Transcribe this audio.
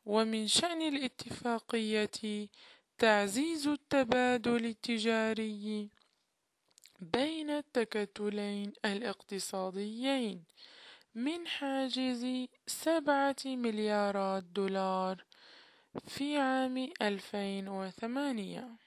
ومن شأن الاتفاقية تعزيز التبادل التجاري بين التكتلين الاقتصاديين من حاجز 7 مليارات دولار في عام 2008.